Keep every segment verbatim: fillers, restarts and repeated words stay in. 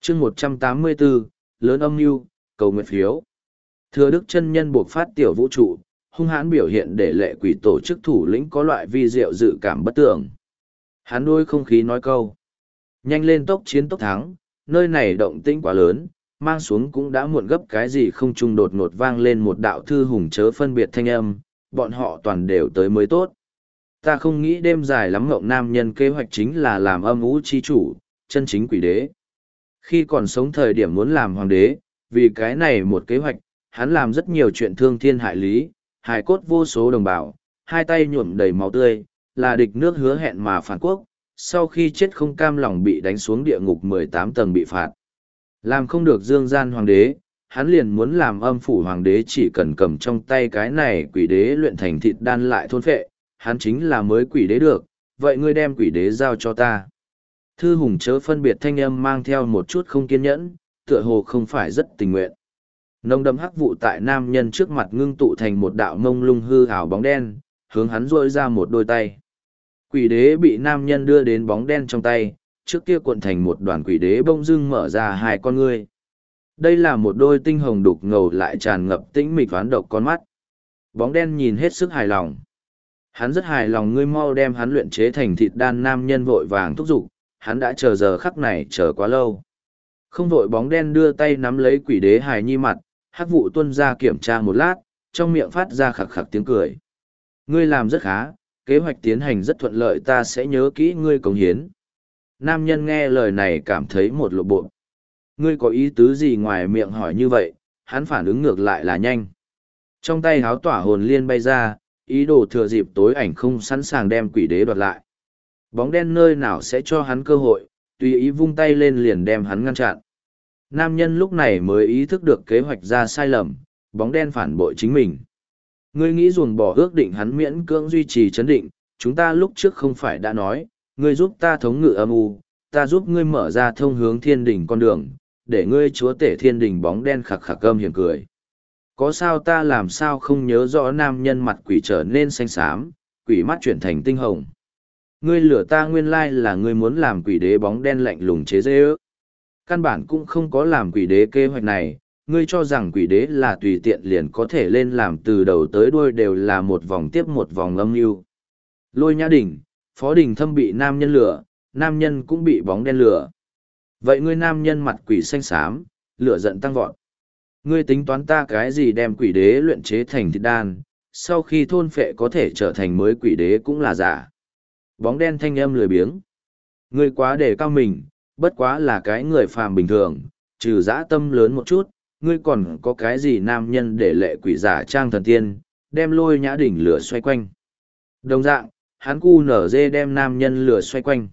chương một trăm tám mươi bốn, lớn âm mưu cầu nguyện phiếu. Thừa Đức chân nhân buộc phát tiểu vũ trụ, hung hãn biểu hiện để lệ quỷ tổ chức thủ lĩnh có loại vi diệu dự cảm bất tưởng. Hắn đôi không khí nói câu. Nhanh lên tốc chiến tốc thắng, nơi này động tĩnh quá lớn, mang xuống cũng đã muộn gấp cái gì không trung đột ngột vang lên một đạo thư hùng chớ phân biệt thanh âm, bọn họ toàn đều tới mới tốt. Ta không nghĩ đêm dài lắm ngộng nam nhân kế hoạch chính là làm âm ú chi chủ, chân chính quỷ đế. Khi còn sống thời điểm muốn làm hoàng đế, vì cái này một kế hoạch, hắn làm rất nhiều chuyện thương thiên hại lý, hại cốt vô số đồng bào, hai tay nhuộm đầy máu tươi, là địch nước hứa hẹn mà phản quốc, sau khi chết không cam lòng bị đánh xuống địa ngục mười tám tầng bị phạt. Làm không được dương gian hoàng đế, hắn liền muốn làm âm phủ hoàng đế chỉ cần cầm trong tay cái này quỷ đế luyện thành thịt đan lại thôn phệ, hắn chính là mới quỷ đế được, vậy ngươi đem quỷ đế giao cho ta. Thư hùng chớ phân biệt thanh âm mang theo một chút không kiên nhẫn, tựa hồ không phải rất tình nguyện. Nông đậm hắc vụ tại nam nhân trước mặt ngưng tụ thành một đạo mông lung hư ảo bóng đen, hướng hắn rôi ra một đôi tay. Quỷ đế bị nam nhân đưa đến bóng đen trong tay, trước kia cuộn thành một đoàn quỷ đế bông dưng mở ra hai con ngươi. Đây là một đôi tinh hồng đục ngầu lại tràn ngập tĩnh mịch toán độc con mắt. Bóng đen nhìn hết sức hài lòng. Hắn rất hài lòng ngươi mau đem hắn luyện chế thành thịt đan nam nhân vội vàng thúc giục, hắn đã chờ giờ khắc này chờ quá lâu. Không vội bóng đen đưa tay nắm lấy quỷ đế hài nhi mặt, hắc vụ tuân ra kiểm tra một lát, trong miệng phát ra khặc khặc tiếng cười. Ngươi làm rất khá, kế hoạch tiến hành rất thuận lợi ta sẽ nhớ kỹ ngươi cống hiến. Nam nhân nghe lời này cảm thấy một lộ bộ. Ngươi có ý tứ gì ngoài miệng hỏi như vậy, hắn phản ứng ngược lại là nhanh. Trong tay háo tỏa hồn liên bay ra, ý đồ thừa dịp tối ảnh không sẵn sàng đem quỷ đế đoạt lại. Bóng đen nơi nào sẽ cho hắn cơ hội, tùy ý vung tay lên liền đem hắn ngăn chặn. Nam nhân lúc này mới ý thức được kế hoạch ra sai lầm, bóng đen phản bội chính mình. Ngươi nghĩ ruồng bỏ ước định hắn miễn cưỡng duy trì chấn định, chúng ta lúc trước không phải đã nói, ngươi giúp ta thống ngự âm u, ta giúp ngươi mở ra thông hướng thiên đỉnh con đường, để ngươi chúa tể thiên đỉnh bóng đen khặc khặc âm hiểm cười. Có sao ta làm sao không nhớ rõ nam nhân mặt quỷ trở nên xanh xám, quỷ mắt chuyển thành tinh hồng. Ngươi lửa ta nguyên lai là ngươi muốn làm quỷ đế bóng đen lạnh lùng chế dê ước. Căn bản cũng không có làm quỷ đế kế hoạch này, ngươi cho rằng quỷ đế là tùy tiện liền có thể lên làm từ đầu tới đuôi đều là một vòng tiếp một vòng âm mưu. Lôi Nhã Đình, Phó Đình Thâm bị nam nhân lửa, nam nhân cũng bị bóng đen lửa. Vậy ngươi nam nhân mặt quỷ xanh xám, lửa giận tăng vọt. Ngươi tính toán ta cái gì đem quỷ đế luyện chế thành thịt đan, sau khi thôn phệ có thể trở thành mới quỷ đế cũng là giả. Bóng đen thanh âm lười biếng. Ngươi quá đề cao mình, bất quá là cái người phàm bình thường, trừ dã tâm lớn một chút, ngươi còn có cái gì nam nhân để lệ quỷ giả trang thần tiên, đem Lôi Nhã Đỉnh lửa xoay quanh. Đồng dạng, hắn cu nở dê đem nam nhân lửa xoay quanh.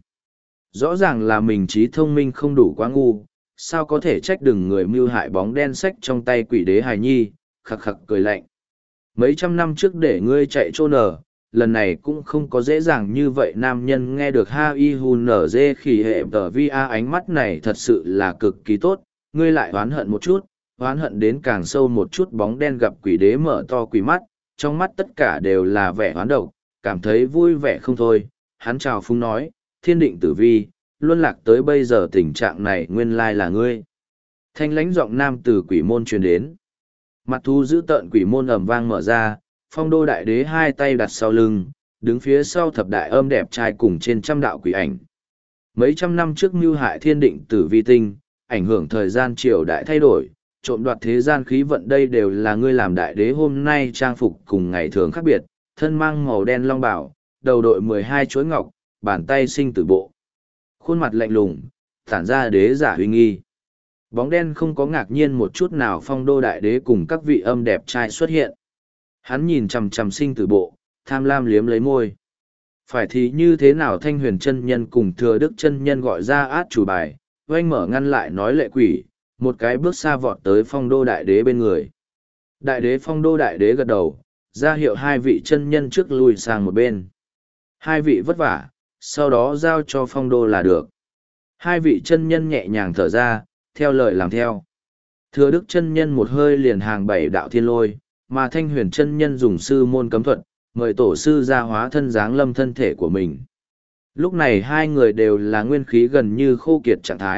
Rõ ràng là mình trí thông minh không đủ quá ngu, sao có thể trách đừng người mưu hại bóng đen sách trong tay quỷ đế hài nhi, khặc khặc cười lạnh. Mấy trăm năm trước để ngươi chạy trô nở, lần này cũng không có dễ dàng như vậy nam nhân nghe được ha y hu nở dê khỉ hệ tờ vi a ánh mắt này thật sự là cực kỳ tốt, ngươi lại oán hận một chút, oán hận đến càng sâu một chút bóng đen gặp quỷ đế mở to quỷ mắt, trong mắt tất cả đều là vẻ oán độc, cảm thấy vui vẻ không thôi, hắn chào phúng nói, thiên định tử vi, luân lạc tới bây giờ tình trạng này nguyên lai là ngươi. Thanh lãnh giọng nam từ quỷ môn truyền đến. Mặt thú giữ tợn quỷ môn ầm vang mở ra, phong đô đại đế hai tay đặt sau lưng, đứng phía sau thập đại âm đẹp trai cùng trên trăm đạo quỷ ảnh. Mấy trăm năm trước mưu hại thiên định tử vi tinh, ảnh hưởng thời gian triều đại thay đổi, trộm đoạt thế gian khí vận đây đều là ngươi làm đại đế hôm nay trang phục cùng ngày thường khác biệt, thân mang màu đen long bảo, đầu đội mười hai chuỗi ngọc, bàn tay sinh tử bộ. Khuôn mặt lạnh lùng, tản ra đế giả huy nghi. Bóng đen không có ngạc nhiên một chút nào phong đô đại đế cùng các vị âm đẹp trai xuất hiện. Hắn nhìn chằm chằm sinh tử bộ, tham lam liếm lấy môi. Phải thì như thế nào thanh huyền chân nhân cùng thừa đức chân nhân gọi ra át chủ bài, oanh mở ngăn lại nói lệ quỷ, một cái bước xa vọt tới phong đô đại đế bên người. Đại đế phong đô đại đế gật đầu, ra hiệu hai vị chân nhân trước lùi sang một bên. Hai vị vất vả, sau đó giao cho phong đô là được. Hai vị chân nhân nhẹ nhàng thở ra, theo lời làm theo. Thừa đức chân nhân một hơi liền hàng bảy đạo thiên lôi, mà thanh huyền chân nhân dùng sư môn cấm thuật, mời tổ sư ra hóa thân dáng lâm thân thể của mình. Lúc này hai người đều là nguyên khí gần như khô kiệt trạng thái,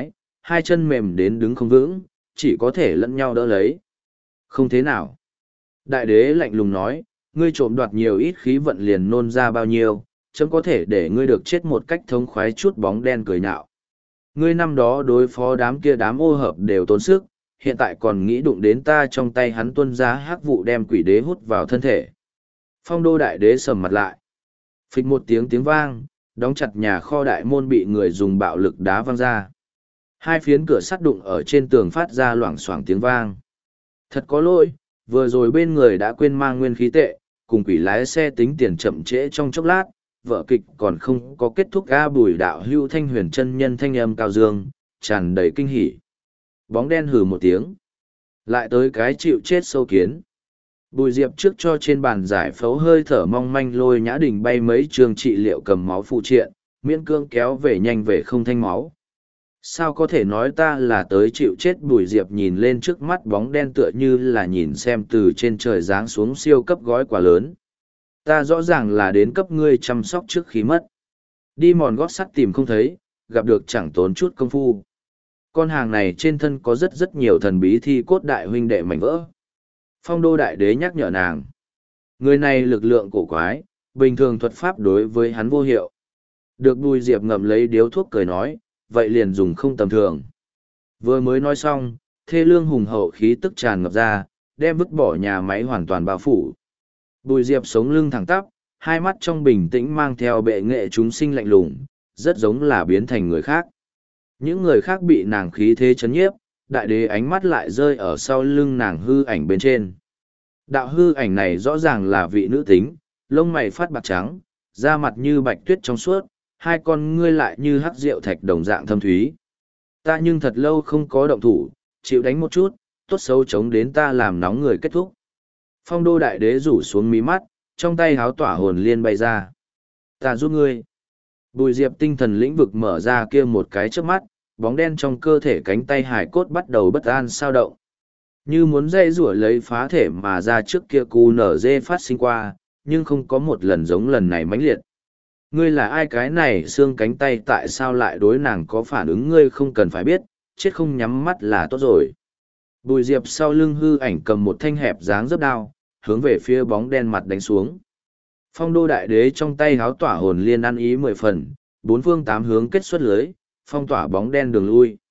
hai chân mềm đến đứng không vững, chỉ có thể lẫn nhau đỡ lấy. Không thế nào. Đại đế lạnh lùng nói, ngươi trộm đoạt nhiều ít khí vận liền nôn ra bao nhiêu, chấm có thể để ngươi được chết một cách thống khoái. Chút bóng đen cười nhạo. Ngươi năm đó đối phó đám kia đám ô hợp đều tốn sức, hiện tại còn nghĩ đụng đến ta, trong tay hắn tuân ra hắc vụ đem quỷ đế hút vào thân thể. Phong đô đại đế sầm mặt lại. Phịch một tiếng tiếng vang, đóng chặt nhà kho đại môn bị người dùng bạo lực đá văng ra. Hai phiến cửa sắt đụng ở trên tường phát ra loảng xoảng tiếng vang. Thật có lỗi, vừa rồi bên người đã quên mang nguyên khí tệ, cùng quỷ lái xe tính tiền chậm trễ trong chốc lát, vở kịch còn không có kết thúc. A Bùi đạo hưu thanh huyền chân nhân thanh âm cao dương, tràn đầy kinh hỉ. Bóng đen hừ một tiếng. Lại tới cái chịu chết sâu kiến. Bùi Diệp trước cho trên bàn giải phẫu hơi thở mong manh lôi Nhã Đình bay mấy trường trị liệu cầm máu phụ triện, miễn cương kéo về nhanh về không thanh máu. Sao có thể nói ta là tới chịu chết? Bùi Diệp nhìn lên trước mắt bóng đen tựa như là nhìn xem từ trên trời giáng xuống siêu cấp gói quà lớn. Ta rõ ràng là đến cấp ngươi chăm sóc trước khi mất. Đi mòn gót sắt tìm không thấy, gặp được chẳng tốn chút công phu. Con hàng này trên thân có rất rất nhiều thần bí thi cốt đại huynh đệ mảnh vỡ. Phong đô đại đế nhắc nhở nàng. Người này lực lượng cổ quái, bình thường thuật pháp đối với hắn vô hiệu. Được Bùi Diệp ngậm lấy điếu thuốc cười nói, vậy liền dùng không tầm thường. Vừa mới nói xong, thê lương hùng hậu khí tức tràn ngập ra, đem vứt bỏ nhà máy hoàn toàn bao phủ. Bùi Diệp sống lưng thẳng tắp, hai mắt trong bình tĩnh mang theo bệ nghệ chúng sinh lạnh lùng, rất giống là biến thành người khác. Những người khác bị nàng khí thế chấn nhiếp, đại đế ánh mắt lại rơi ở sau lưng nàng hư ảnh bên trên. Đạo hư ảnh này rõ ràng là vị nữ tính, lông mày phát bạc trắng, da mặt như bạch tuyết trong suốt, hai con ngươi lại như hắc rượu thạch đồng dạng thâm thúy. Ta nhưng thật lâu không có động thủ, chịu đánh một chút, tốt xấu chống đến ta làm nóng người kết thúc. Phong đô đại đế rủ xuống mí mắt, trong tay háo tỏa hồn liên bay ra. Ta giúp ngươi. Bùi Diệp tinh thần lĩnh vực mở ra kia một cái trước mắt, bóng đen trong cơ thể cánh tay hải cốt bắt đầu bất an sao động. Như muốn dây rủa lấy phá thể mà ra trước kia cu nở dê phát sinh qua, nhưng không có một lần giống lần này mãnh liệt. Ngươi là ai? Cái này xương cánh tay tại sao lại đối nàng có phản ứng? Ngươi không cần phải biết, chết không nhắm mắt là tốt rồi. Bùi Diệp sau lưng hư ảnh cầm một thanh hẹp dáng dấp đao, hướng về phía bóng đen mặt đánh xuống. Phong đô đại đế trong tay háo tỏa hồn liên ăn ý mười phần, bốn phương tám hướng kết xuất lưới, phong tỏa bóng đen đường lui.